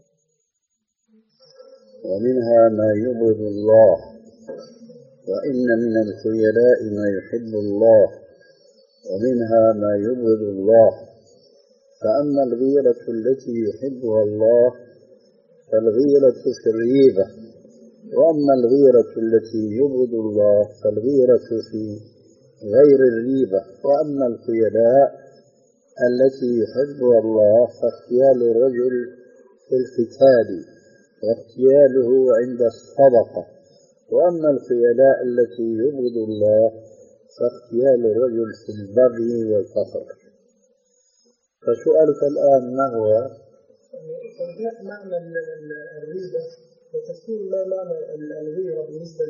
ومنها ما يبغض الله، وإن من الخيلاء ما يحب الله، ومنها ما يبغض الله. فأما الغيرة التي يحبها الله فالغيرة في الريبة، وأما الغيرة التي يبغض الله فالغيرة في غير الريبة. وأما الخيلاء التي يحبها الله فاغتيال الرجل في القتال واغتياله عند الصدقة. وأما الخيلاء التي يبغض الله فاغتيال الرجل في البغي والفقر. فسؤالك الآن ما هو؟ توضيح معنى الريبة وتفسير ما معنى الغيرة بالنسبة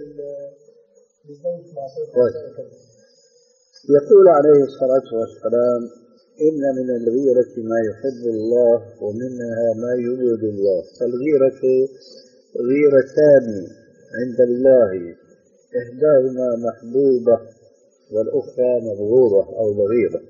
للزوج مع زوجته. يقول عليه الصلاة والسلام: إن من الغيرة ما يحب الله ومنها ما يبغض الله. فالغيرة غيرتان عند الله، إحداهما محبوبة والأخرى مبغوضة أو بغيضة.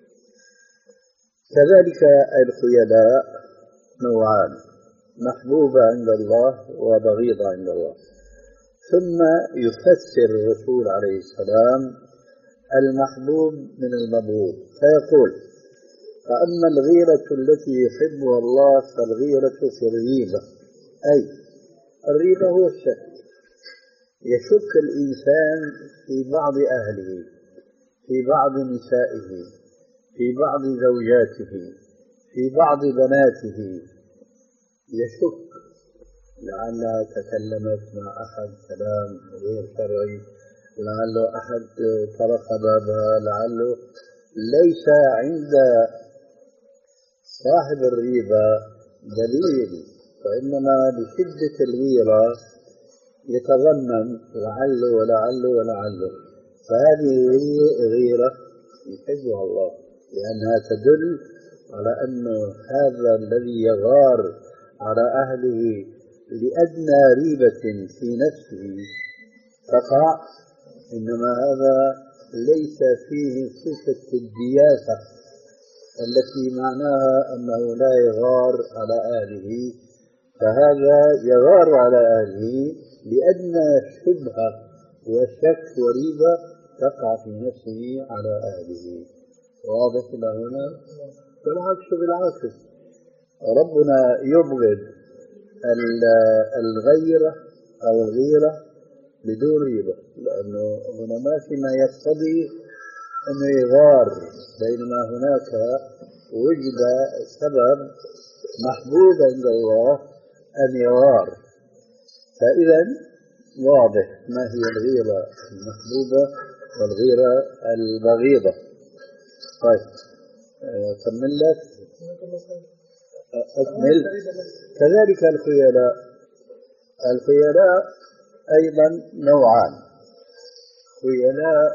كذلك الخيلاء نوعان، محبوبة عند الله وبغيضة عند الله. ثم يفسر الرسول عليه السلام المحبوب من المبغوض فيقول: فأما الغيرة التي يحبها الله فالغيرة في الريبة، أي الريبة هو الشك، يشك الإنسان في بعض أهله، في بعض نسائه، في بعض زوجاته، في بعض بناته، يشك لعلها تكلمت مع أحد كلام غير شرعي، لعله أحد طرق بابها، لعله ليس عند صاحب الريبة دليل، وإنما بشدة الغيرة يتظنن لعله ولعله ولعله. فهذه غيرة يحبها الله، لأنها تدل على أن هذا الذي يغار على أهله لأدنى ريبة في نفسه تقع، إنما هذا ليس فيه صفة الدياسة التي معناها أنه لا يغار على أهله، فهذا يغار على أهله لأدنى شبهة وشك وريبة تقع في نفسه على أهله. واضح إلى هنا؟ والعكس بالعكس، ربنا يبغض الغيرة أو الغيرة بدون ريبة، لأنه هنا ما في ما يقتضي أنه يغار، بينما هناك وجد سبب محبوب عند الله أن يغار. فإذا واضح ما هي الغيرة المحبوبة والغيرة البغيضة. طيب كمل لك أكمل. كذلك الخيلاء، الخيلاء أيضا نوعان، خيلاء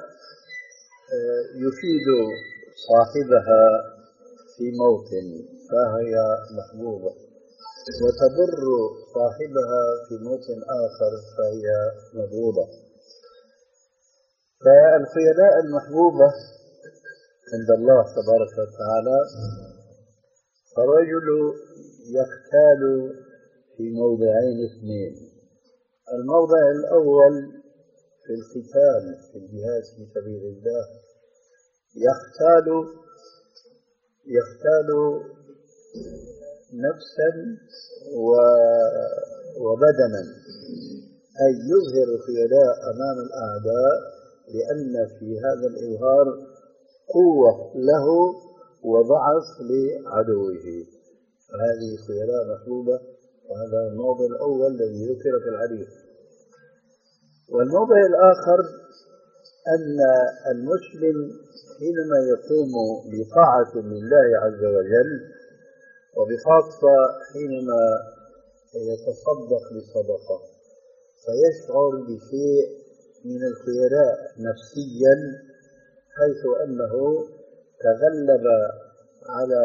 يفيد صاحبها في موطن فهي محبوبة، وتضر صاحبها في موطن آخر فهي مبغوضة. فالخيلاء المحبوبة عند الله تبارك وتعالى، الرجل يختال في موضعين اثنين. الموضع الأول في القتال في الجهاد في سبيل الله، يختال يختال نفسا وبدنا، أي يظهر الخيلاء أمام الأعداء لأن في هذا الإظهار قوة له وضعف لعدوه، فهذه خيلاء محبوبة، وهذا الموضع الأول الذي ذكر في الحديث. والموضع الآخر أن المسلم حينما يقوم بطاعة لله عز وجل، وبخاصة حينما يتصدق بصدقة، فيشعر بشيء من الخيلاء نفسيا، حيث أنه تغلب على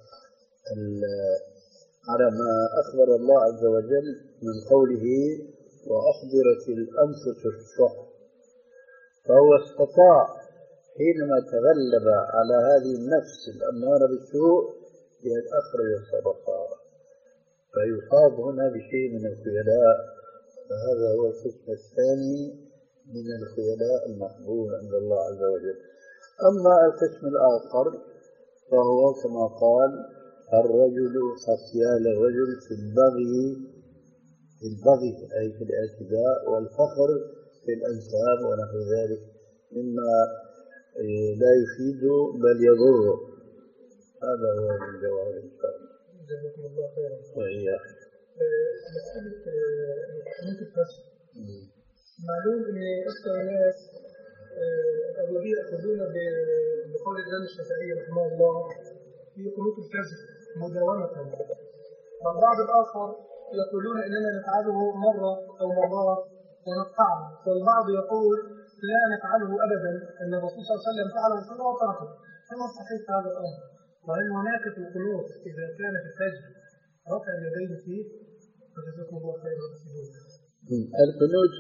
على ما أخبر الله عز وجل من قوله: وأحضرت الأنفس الشح. فهو استطاع حينما تغلب على هذه النفس الأمارة بالسوء بأن أخرج الصدقة، فيصاب هنا بشيء من الخيلاء. فهذا هو القسم الثاني من الخيلاء المحبوب عند الله عز وجل. أما القسم الآخر فهو كما قال: الرجل خصيان الرجل في البغي، في البغي أي في الاعتداء، والفخر في الأنساب ونحو ذلك مما لا يفيد بل يضر. هذا هو الجواب إن شاء الله. جزاكم الله خيرا. وإياك. مسألة قنوت الفشل، معلوم أن أكثر الناس الأغلبية يأخذون بقول الإمام الشافعي رحمه الله في قنوت الفجر مداومة، والبعض الآخر يقولون إننا نفعله مرة أو مرات ونقطعه، والبعض يقول لا نفعله أبدا، أن الرسول صلى الله عليه وسلم فعله مرة وتركه. كما صحيح هذا الأمر؟ وهل هناك في القنوت إذا كان في الفجر رفع اليدين فيه؟ فجزاكم الله خيرا. القنوت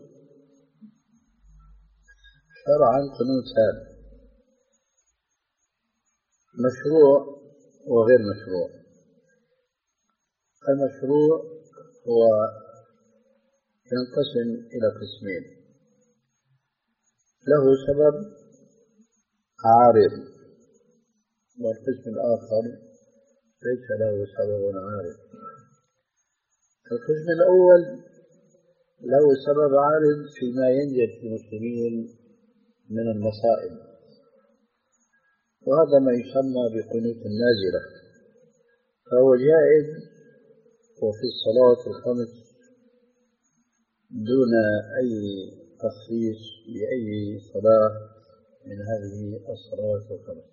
شرعا قنوت هذا مشروع وغير مشروع. المشروع هو ينقسم إلى قسمين: له سبب عارض، والقسم الآخر ليس له سبب عارض. القسم الأول له سبب عارض فيما ينجد في المسلمين من المصائب، وهذا ما يسمى بقنوت النازلة، فهو جائز وفي الصلاة الخمس دون أي تخصيص بأي صلاة من هذه الصلوات الخمس.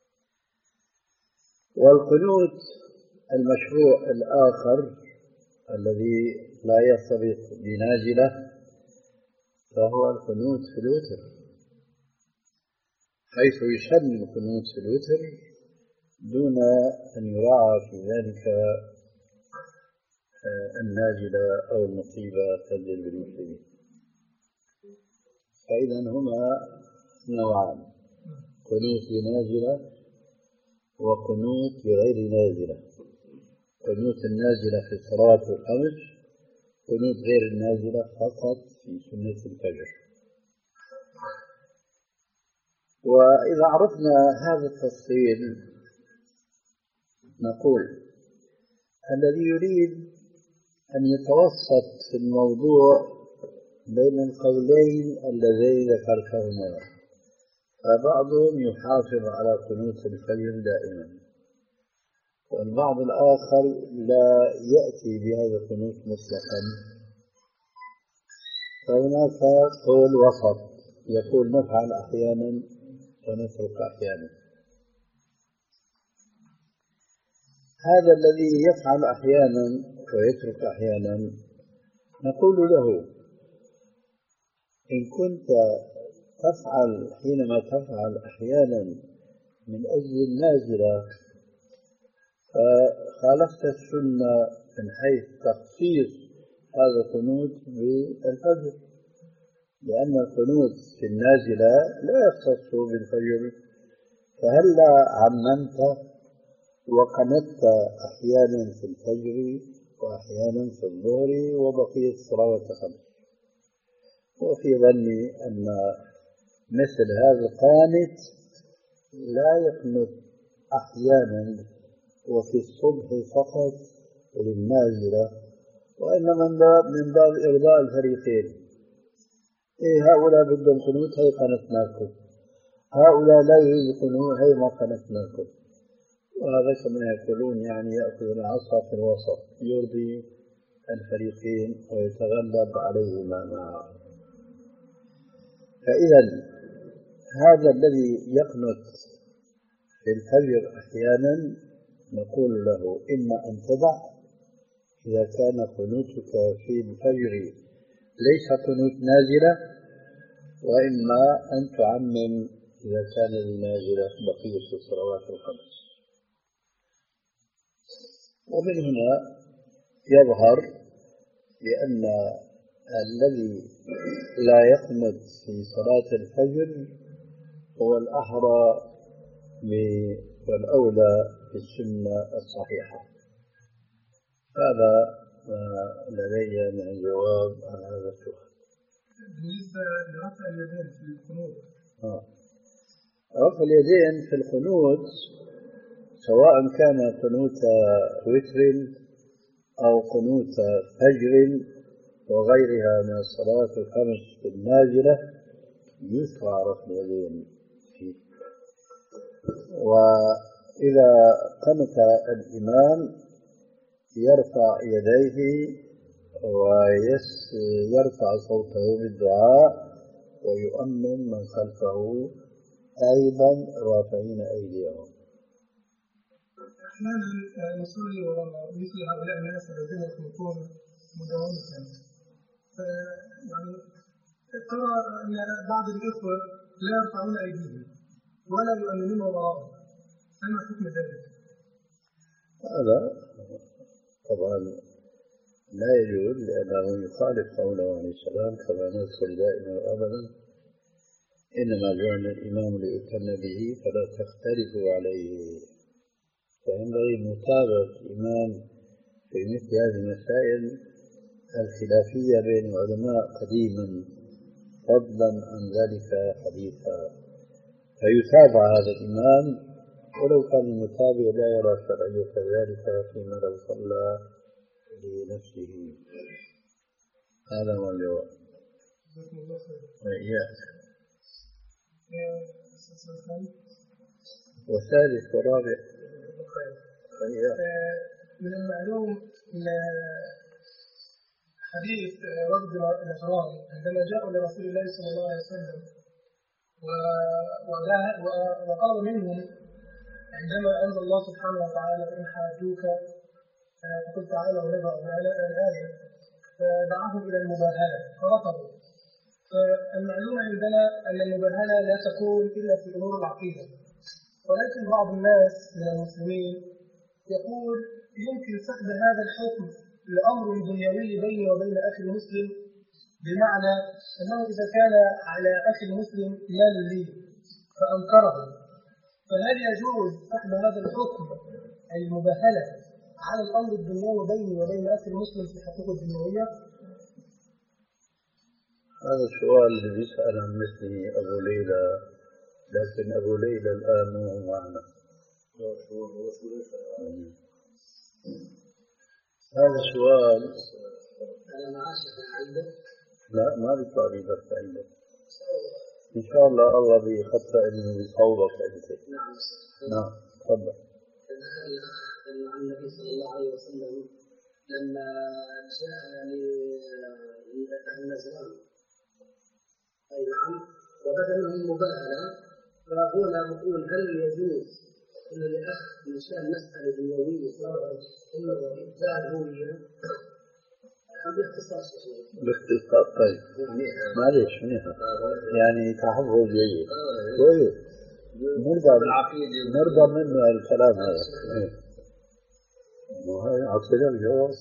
والقنوت المشروع الآخر الذي لا يرتبط بنازلة فهو القنوت في الوتر، حيث يسمى القنوت في الوتر دون أن يراعى في ذلك النازلة أو المصيبة تنزل بالمسلمين. فإذا هما نوعان: قنوت لنازلة وقنوت لغير نازلة. قنوت النازلة في الصلاة الخمس، قنوت غير النازلة فقط في سنة الفجر. وإذا عرفنا هذا التفصيل نقول الذي يريد أن يتوسط في الموضوع بين القولين اللذين ذكرتهما، فبعضهم يحافظ على قنوت الفجر دائما، والبعض الآخر لا يأتي بهذا القنوت مطلقا. فهناك قول وسط يقول نفعل أحيانا ونترك أحيانا. هذا الذي يفعل أحيانا ويترك أحيانا نقول له: إن كنت تفعل حينما تفعل أحيانا من أجل النازلة فخالفت السنة من حيث تخصيص هذا القنوت بالفجر، لأن القنوت في النازلة لا يختص بالفجر، فهلا عممت وقنت أحيانا في الفجر وأحيانا في الظهر وبقية الصلوات الخمس. وفي ظني أن مثل هذا القانت لا يقنت أحيانا وفي الصبح فقط للنازلة، وإنما من باب إرضاء الفريقين. إيه، هؤلاء بدهم قنوت، هي قنتنا لكم، هؤلاء لا يريد قنوت، هي ما قنتنا لكم. وهذا كما يقولون يعني يأخذ العصا في الوسط، يرضي الفريقين ويتغلب عليهما معا. فإذا هذا الذي يقنت في الفجر أحيانا نقول له: إما أن تدع إذا كان قنوتك في الفجر ليس قنوت نازلة، وإما أن تعمم إذا كان النازلة بقية الصلوات الخمس. ومن هنا يظهر بأن الذي لا يقنت في صلاة الفجر هو الأحرى والأولى بالسنة الصحيحة. هذا لدي من الجواب على هذا السؤال. بالنسبة لرفع اليدين في القنوت، آه. رفع اليدين في القنوت سواء كان قنوت وتر أو قنوت فجر وغيرها من الصلاة الخمس في النازلة يشرع رفع اليدين فيه. وإذا قنت الإمام يرفع يديه ويرفع صوته بالدعاء ويؤمن من خلفه أيضا رافعين أيديهم. أحيانا نصلي ومثل هؤلاء الناس الذين يخلطون مداومة، يعني ترى أن بعض الإخوة لا يرفعون أيديهم ولا يؤمنون وراءهم، فما حكم ذلك؟ هذا طبعا لا يجوز، لأنه يخالف قوله عليه السلام كما نذكر دائما وأبدا: إنما جعل الإمام ليؤتم به فلا تختلفوا عليه. فينبغي متابعة الإمام في مثل هذه المسائل الخلافية بين العلماء قديما، فضلا عن ذلك حديثا، فيتابع هذا الإمام ولو كان المتابع لا يرى شرعية ذلك فيما لو صلى لنفسه. هذا هو الجواب. وإياك والثالث والرابع. من المعلوم أن حديث رد الأجرام عندما جاءوا لرسول الله صلى الله عليه وسلم وقال منهم عندما أنزل الله سبحانه وتعالى: إن حاجوك فقل تعالوا ونبأ على الآية، فدعاهم إلى المباهلة فرفضوا. فالمعلوم عندنا أن المباهلة لا تكون إلا في أمور العقيدة، ولكن بعض الناس من المسلمين يقول يمكن سحب هذا الحكم لأمر دنيوي بيني وبين أخي المسلم، بمعنى أنه إذا كان على أخي المسلم مال لي فأنكره، فهل يجوز سحب هذا الحكم المباهلة على الأمر الدنيوي بيني وبين أخي المسلم في الحقوق الدنيوية؟ هذا السؤال اللي يسأل عن مثله أبو ليلى، لكن أبو ليلى الآن مو معنا. هذا السؤال لا ما بيطلع لي بس عنده. إن شاء الله الله بيخطئ إنه بيصوبك أنت. نعم. نعم تفضل. عن النبي صلى الله عليه وسلم لما جاء لأهل نجران، أي نعم، وبدأ منهم مباهلة، فهنا نقول هل يجوز أن الأخ مشان مسألة دنيوية إنه إبدال هوية؟ باختصار باختصار. طيب معلش منيحة، يعني تحفظ جيد كويس، نرضى نرضى منه الكلام هذا. وهي عقيدة الجواب.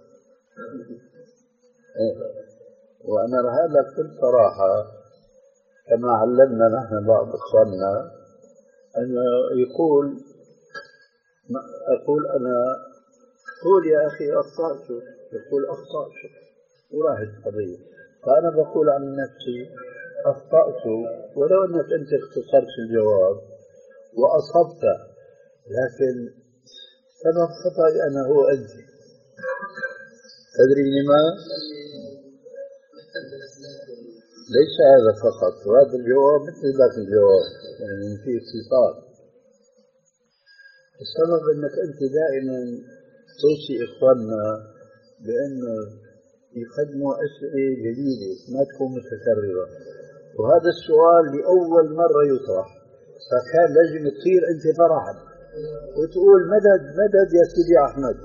وأنا رح لك بكل صراحة كما علمنا نحن بعض إخواننا أنه يقول أقول أنا قول يا أخي أخطأت، يقول أخطأت وراحت القضية. فأنا بقول عن نفسي أخطأت، ولو أنك أنت اختصرت الجواب وأصبت، لكن سبب خطأي أنا هو أنت. تدري لما؟ ليس هذا فقط، وهذا الجواب مثل ذاك الجواب، يعني فيه اختصار. السبب أنك أنت دائما توصي إخواننا بأنه يقدموا أسئلة جديدة ما تكون متكررة، وهذا السؤال لأول مرة يطرح، فكان لازم تصير أنت فرحا وتقول مدد مدد يا سيدي أحمد.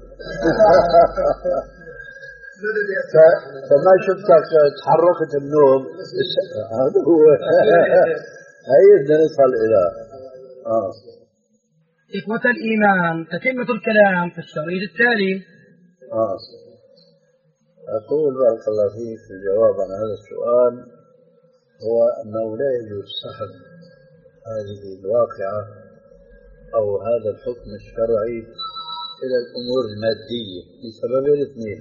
فما شفتك تحركت النوم. هذا هو. هيا بدنا نصل إلى آه. إخوة الإيمان، تتمة الكلام في الشريط التالي. آه. أقول بارك الله فيك في الجواب عن هذا السؤال هو أنه لا يجوز سحب هذه الواقعة أو هذا الحكم الشرعي إلى الأمور المادية لسببين اثنين.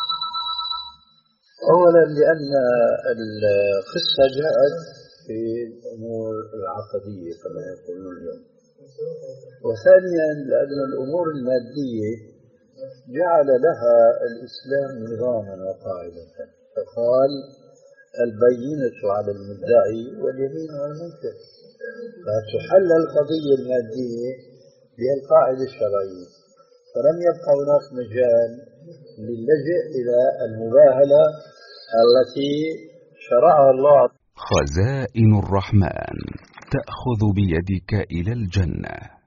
أولا لأن القصة جاءت في الأمور العقدية كما يقولون اليوم، وثانيا لأن الأمور المادية جعل لها الإسلام نظاما وقاعدة، فقال البينة على المدعي واليمين على المنكر، فتحل القضية المادية بالقاعدة الشرعية، فلم يبقى هناك مجال للجئ إلى المباهلة التي شرعها الله. خزائن الرحمن تأخذ بيدك إلى الجنة.